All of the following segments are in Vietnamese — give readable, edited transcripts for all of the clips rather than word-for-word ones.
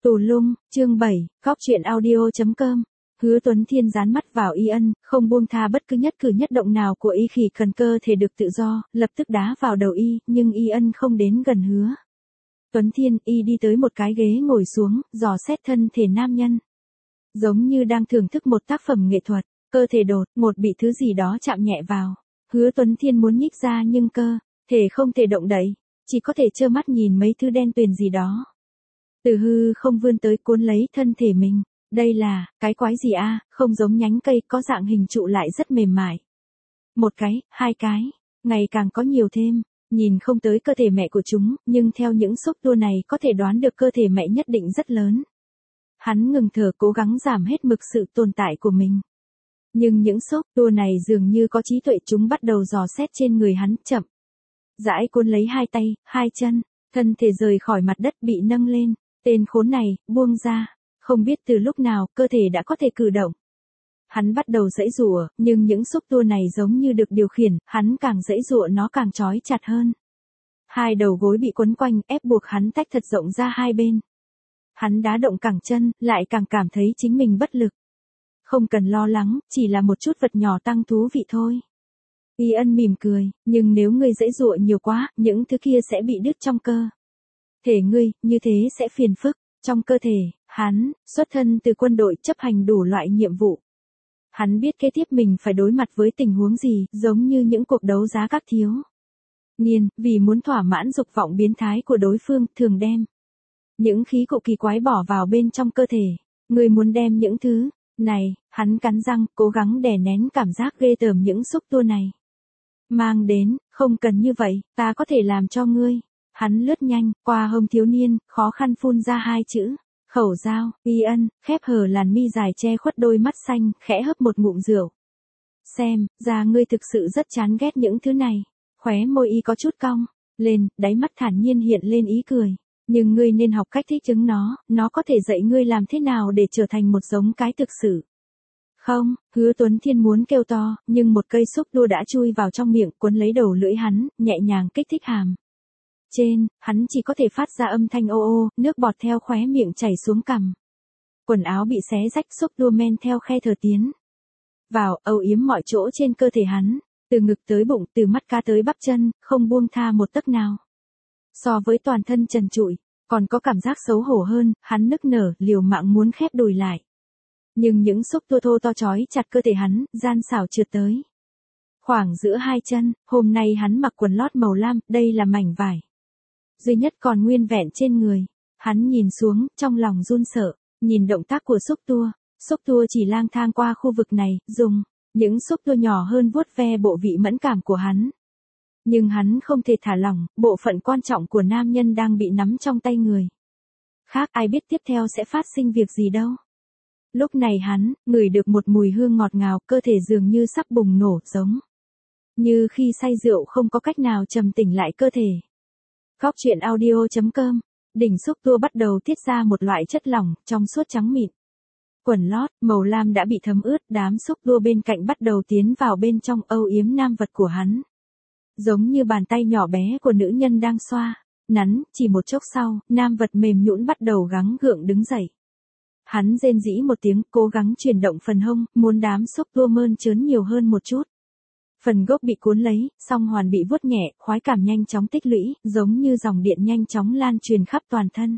Tù lung, chương 7, Cóc truyện audio.com. Hứa Tuấn Thiên dán mắt vào Y Ân, không buông tha bất cứ nhất cử nhất động nào của Y, khi cần cơ thể được tự do, lập tức đá vào đầu Y, nhưng Y Ân không đến gần Hứa Tuấn Thiên. Y đi tới một cái ghế ngồi xuống, dò xét thân thể nam nhân. Giống như đang thưởng thức một tác phẩm nghệ thuật, cơ thể đột ngột bị thứ gì đó chạm nhẹ vào. Hứa Tuấn Thiên muốn nhích ra nhưng cơ thể không thể động đậy, chỉ có thể trơ mắt nhìn mấy thứ đen tuyền gì đó từ hư không vươn tới cuốn lấy thân thể mình. Đây là cái quái gì a? Không giống nhánh cây, có dạng hình trụ lại rất mềm mại. Một cái, hai cái, ngày càng có nhiều thêm. Nhìn không tới cơ thể mẹ của chúng, nhưng theo những xúc tua này có thể đoán được cơ thể mẹ nhất định rất lớn. Hắn ngừng thở, cố gắng giảm hết mực sự tồn tại của mình. Nhưng những xúc tua này dường như có trí tuệ, chúng bắt đầu dò xét trên người hắn, chậm rãi cuốn lấy hai tay, hai chân, thân thể rời khỏi mặt đất bị nâng lên. Tên khốn này, buông ra. Không biết từ lúc nào, cơ thể đã có thể cử động. Hắn bắt đầu giãy giụa, nhưng những xúc tua này giống như được điều khiển, hắn càng giãy giụa nó càng trói chặt hơn. Hai đầu gối bị quấn quanh, ép buộc hắn tách thật rộng ra hai bên. Hắn đá động cẳng chân, lại càng cảm thấy chính mình bất lực. Không cần lo lắng, chỉ là một chút vật nhỏ tăng thú vị thôi. Y Ân mỉm cười, nhưng nếu ngươi giãy giụa nhiều quá, những thứ kia sẽ bị đứt trong cơ thể ngươi, như thế sẽ phiền phức. Trong cơ thể, hắn xuất thân từ quân đội, chấp hành đủ loại nhiệm vụ. Hắn biết kế tiếp mình phải đối mặt với tình huống gì, giống như những cuộc đấu giá các thiếu niên, vì muốn thỏa mãn dục vọng biến thái của đối phương, thường đem những khí cụ kỳ quái bỏ vào bên trong cơ thể. Người muốn đem những thứ này, hắn cắn răng, cố gắng đè nén cảm giác ghê tởm những xúc tua này mang đến. Không cần như vậy, ta có thể làm cho ngươi. Hắn lướt nhanh qua hông thiếu niên, khó khăn phun ra hai chữ khẩu dao. Y Ân khép hờ làn mi dài che khuất đôi mắt xanh, khẽ hấp một ngụm rượu. Xem ra ngươi thực sự rất chán ghét những thứ này. Khóe môi Y có chút cong lên, đáy mắt thản nhiên hiện lên ý cười. Nhưng ngươi nên học cách thích ứng nó có thể dạy ngươi làm thế nào để trở thành một giống cái thực sự. Không, Hứa Tuấn Thiên muốn kêu to, nhưng một cây xúc tua đã chui vào trong miệng, cuốn lấy đầu lưỡi hắn, nhẹ nhàng kích thích hàm trên. Hắn chỉ có thể phát ra âm thanh ô ô, nước bọt theo khóe miệng chảy xuống cằm. Quần áo bị xé rách, xúc tua men theo khe thở tiến vào, âu yếm mọi chỗ trên cơ thể hắn, từ ngực tới bụng, từ mắt cá tới bắp chân, không buông tha một tấc nào. So với toàn thân trần trụi, còn có cảm giác xấu hổ hơn. Hắn nức nở, liều mạng muốn khép đùi lại. Nhưng những xúc tua thô to trói chặt cơ thể hắn, gian xảo trượt tới khoảng giữa hai chân. Hôm nay hắn mặc quần lót màu lam, đây là mảnh vải duy nhất còn nguyên vẹn trên người. Hắn nhìn xuống, trong lòng run sợ, nhìn động tác của xúc tua chỉ lang thang qua khu vực này, dùng những xúc tua nhỏ hơn vuốt ve bộ vị mẫn cảm của hắn. Nhưng hắn không thể thả lỏng, bộ phận quan trọng của nam nhân đang bị nắm trong tay người khác, ai biết tiếp theo sẽ phát sinh việc gì đâu. Lúc này hắn ngửi được một mùi hương ngọt ngào, cơ thể dường như sắp bùng nổ, giống như khi say rượu không có cách nào trầm tĩnh lại cơ thể. Cóc truyện audio.com. Đỉnh xúc tua bắt đầu tiết ra một loại chất lỏng trong suốt trắng mịn. Quần lót màu lam đã bị thấm ướt, đám xúc tua bên cạnh bắt đầu tiến vào bên trong, âu yếm nam vật của hắn. Giống như bàn tay nhỏ bé của nữ nhân đang xoa nắn. Chỉ một chốc sau, nam vật mềm nhũn bắt đầu gắng gượng đứng dậy. Hắn rên rỉ một tiếng, cố gắng chuyển động phần hông, muốn đám xúc tua mơn trớn nhiều hơn một chút. Phần gốc bị cuốn lấy, song hoàn bị vuốt nhẹ, khoái cảm nhanh chóng tích lũy, giống như dòng điện nhanh chóng lan truyền khắp toàn thân.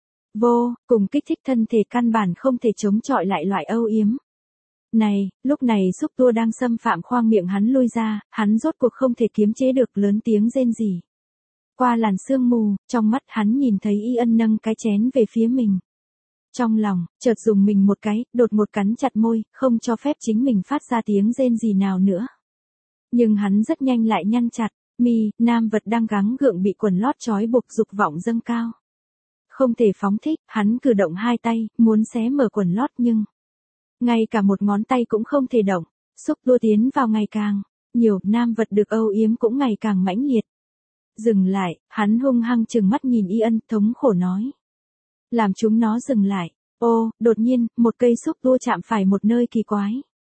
Vô cùng kích thích, thân thể căn bản không thể chống chọi lại loại âu yếm này. Lúc này xúc tua đang xâm phạm khoang miệng hắn lui ra, hắn rốt cuộc không thể kiềm chế được, lớn tiếng rên rỉ. Qua làn sương mù, trong mắt hắn nhìn thấy Y Ân nâng cái chén về phía mình. Trong lòng chợt dùng mình một cái, đột ngột cắn chặt môi, không cho phép chính mình phát ra tiếng rên gì nào nữa. Nhưng hắn rất nhanh lại nhăn chặt mi. Nam vật đang gắng gượng bị quần lót trói buộc, dục vọng dâng cao, không thể phóng thích. Hắn cử động hai tay, muốn xé mở quần lót, nhưng ngay cả một ngón tay cũng không thể động. Xúc tua tiến vào ngày càng nhiều, nam vật được âu yếm cũng ngày càng mãnh liệt. Dừng lại, hắn hung hăng trừng mắt nhìn Y Ân, thống khổ nói. Làm chúng nó dừng lại. Ô, đột nhiên, một cây xúc tua chạm phải một nơi kỳ quái.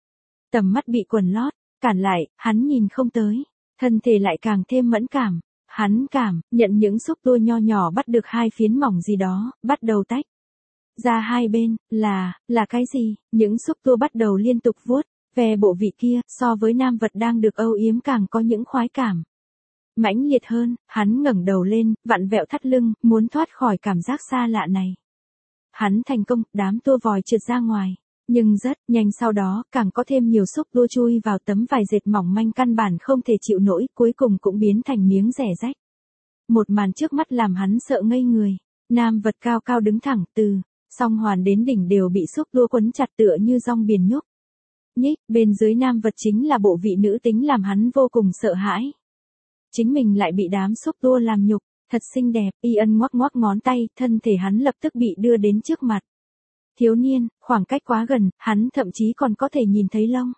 Tầm mắt bị quần lót cản lại, hắn nhìn không tới. Thân thể lại càng thêm mẫn cảm. Hắn cảm nhận những xúc tua nho nhỏ bắt được hai phiến mỏng gì đó, bắt đầu tách ra hai bên, là cái gì? Những xúc tua bắt đầu liên tục vuốt ve bộ vị kia, so với nam vật đang được âu yếm càng có những khoái cảm mãnh liệt hơn. Hắn ngẩng đầu lên, vặn vẹo thắt lưng, muốn thoát khỏi cảm giác xa lạ này. Hắn thành công, đám tua vòi trượt ra ngoài. Nhưng rất nhanh sau đó, càng có thêm nhiều xúc tua chui vào tấm vải dệt mỏng manh căn bản không thể chịu nổi, cuối cùng cũng biến thành miếng rẻ rách. Một màn trước mắt làm hắn sợ ngây người. Nam vật cao cao đứng thẳng từ song hoàn đến đỉnh đều bị xúc tua quấn chặt tựa như dong biển nhúc nhích, bên dưới nam vật chính là bộ vị nữ tính làm hắn vô cùng sợ hãi. Chính mình lại bị đám xúc tua làm nhục, thật xinh đẹp. Ian ngoắc ngoắc ngón tay, thân thể hắn lập tức bị đưa đến trước mặt thiếu niên, khoảng cách quá gần, hắn thậm chí còn có thể nhìn thấy lông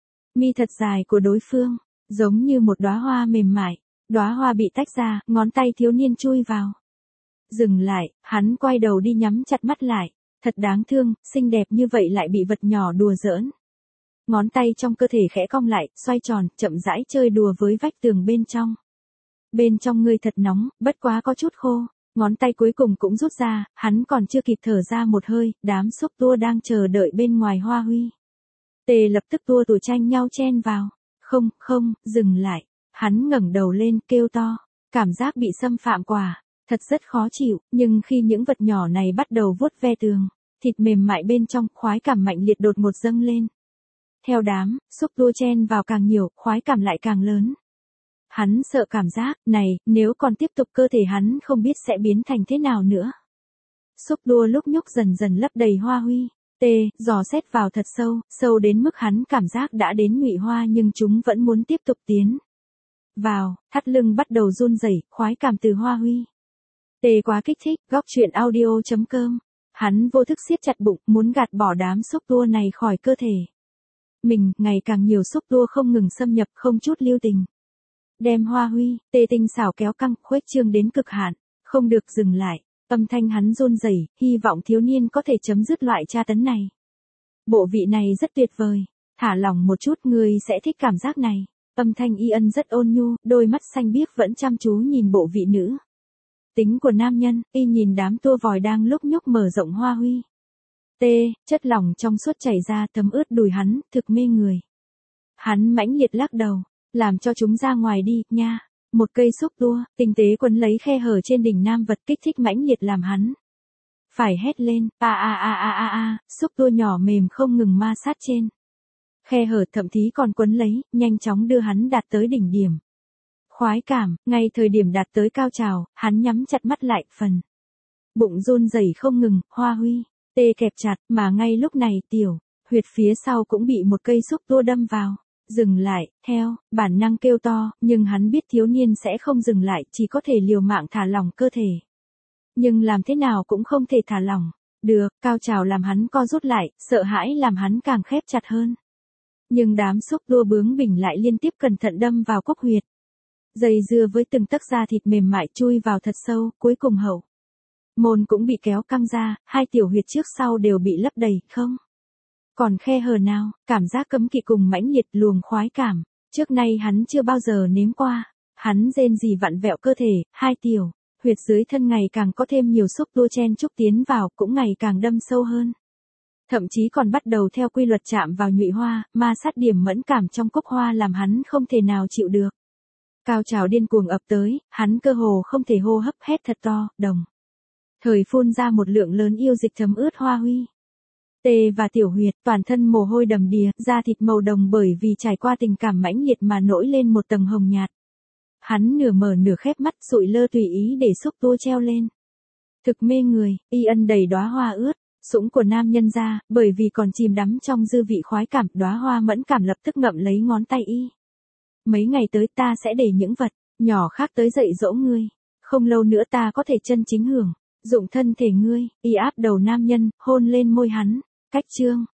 mi thật dài của đối phương, giống như một đóa hoa mềm mại. Đóa hoa bị tách ra, ngón tay thiếu niên chui vào. Dừng lại, hắn quay đầu đi nhắm chặt mắt lại. Thật đáng thương, xinh đẹp như vậy lại bị vật nhỏ đùa giỡn. Ngón tay trong cơ thể khẽ cong lại, xoay tròn, chậm rãi chơi đùa với vách tường bên trong. Bên trong ngươi thật nóng, bất quá có chút khô. Ngón tay cuối cùng cũng rút ra, hắn còn chưa kịp thở ra một hơi, đám xúc tua đang chờ đợi bên ngoài hoa huy. Tề lập tức tua tủi tranh nhau chen vào. Không, dừng lại. Hắn ngẩng đầu lên, kêu to. Cảm giác bị xâm phạm quả. Thật rất khó chịu, nhưng khi những vật nhỏ này bắt đầu vuốt ve tường, thịt mềm mại bên trong, khoái cảm mạnh liệt đột ngột dâng lên. Theo đám, xúc tua chen vào càng nhiều, khoái cảm lại càng lớn. Hắn sợ cảm giác này, nếu còn tiếp tục cơ thể hắn không biết sẽ biến thành thế nào nữa. Xúc tua lúc nhúc dần dần lấp đầy hoa huy. Dò xét vào thật sâu, sâu đến mức hắn cảm giác đã đến nhụy hoa nhưng chúng vẫn muốn tiếp tục tiến vào, thắt lưng bắt đầu run rẩy, khoái cảm từ hoa huy. Quá kích thích, góc truyện audio.com. Hắn vô thức siết chặt bụng, muốn gạt bỏ đám xúc tua này khỏi cơ thể. Mình, ngày càng nhiều xúc tua không ngừng xâm nhập, không chút lưu tình. Đem hoa huy, tinh xảo kéo căng, khuếch trương đến cực hạn, không được dừng lại. Âm thanh hắn run rẩy, hy vọng thiếu niên có thể chấm dứt loại tra tấn này. Bộ vị này rất tuyệt vời, thả lỏng một chút ngươi sẽ thích cảm giác này. Âm thanh Ian rất ôn nhu, đôi mắt xanh biếc vẫn chăm chú nhìn bộ vị nữ tính của nam nhân. Nhìn đám tua vòi đang lúc nhúc mở rộng hoa huy. Chất lỏng trong suốt chảy ra thấm ướt đùi hắn, thực mê người. Hắn mãnh liệt lắc đầu, làm cho chúng ra ngoài đi, nha. Một cây xúc tua, tinh tế quấn lấy khe hở trên đỉnh nam vật, kích thích mãnh liệt làm hắn phải hét lên, xúc tua nhỏ mềm không ngừng ma sát trên khe hở, thậm chí còn quấn lấy, nhanh chóng đưa hắn đạt tới đỉnh điểm khoái cảm. Ngay thời điểm đạt tới cao trào, hắn nhắm chặt mắt lại, phần bụng run rẩy không ngừng, hoa huy kẹp chặt, mà ngay lúc này tiểu huyệt phía sau cũng bị một cây xúc tua đâm vào. Dừng lại, theo bản năng kêu to, nhưng hắn biết thiếu niên sẽ không dừng lại, chỉ có thể liều mạng thả lỏng cơ thể. Nhưng làm thế nào cũng không thể thả lỏng được, cao trào làm hắn co rút lại, sợ hãi làm hắn càng khép chặt hơn. Nhưng đám xúc tua bướng bỉnh lại liên tiếp cẩn thận đâm vào cốc huyệt. Dây dưa với từng tấc da thịt mềm mại chui vào thật sâu, cuối cùng hậu môn cũng bị kéo căng ra, hai tiểu huyệt trước sau đều bị lấp đầy, không còn khe hở nào. Cảm giác cấm kỵ cùng mãnh liệt luồng khoái cảm, trước nay hắn chưa bao giờ nếm qua. Hắn rên rỉ vặn vẹo cơ thể, hai tiểu huyệt dưới thân ngày càng có thêm nhiều xúc tua chen chúc tiến vào, cũng ngày càng đâm sâu hơn. Thậm chí còn bắt đầu theo quy luật chạm vào nhụy hoa, ma sát điểm mẫn cảm trong cốc hoa làm hắn không thể nào chịu được. Cao trào điên cuồng ập tới, hắn cơ hồ không thể hô hấp, hét thật to, đồng thời phun ra một lượng lớn yêu dịch thấm ướt hoa huy. Và tiểu huyệt, toàn thân mồ hôi đầm đìa, da thịt màu đồng bởi vì trải qua tình cảm mãnh liệt mà nổi lên một tầng hồng nhạt. Hắn nửa mở nửa khép mắt, sụi lơ tùy ý để xúc tua treo lên. Thực mê người, Ian đầy đóa hoa ướt sũng của nam nhân ra, bởi vì còn chìm đắm trong dư vị khoái cảm, đóa hoa mẫn cảm lập tức ngậm lấy ngón tay Mấy ngày tới ta sẽ để những vật nhỏ khác tới dạy dỗ ngươi. Không lâu nữa ta có thể chân chính hưởng dụng thân thể ngươi. Áp đầu nam nhân, hôn lên môi hắn. Cách chương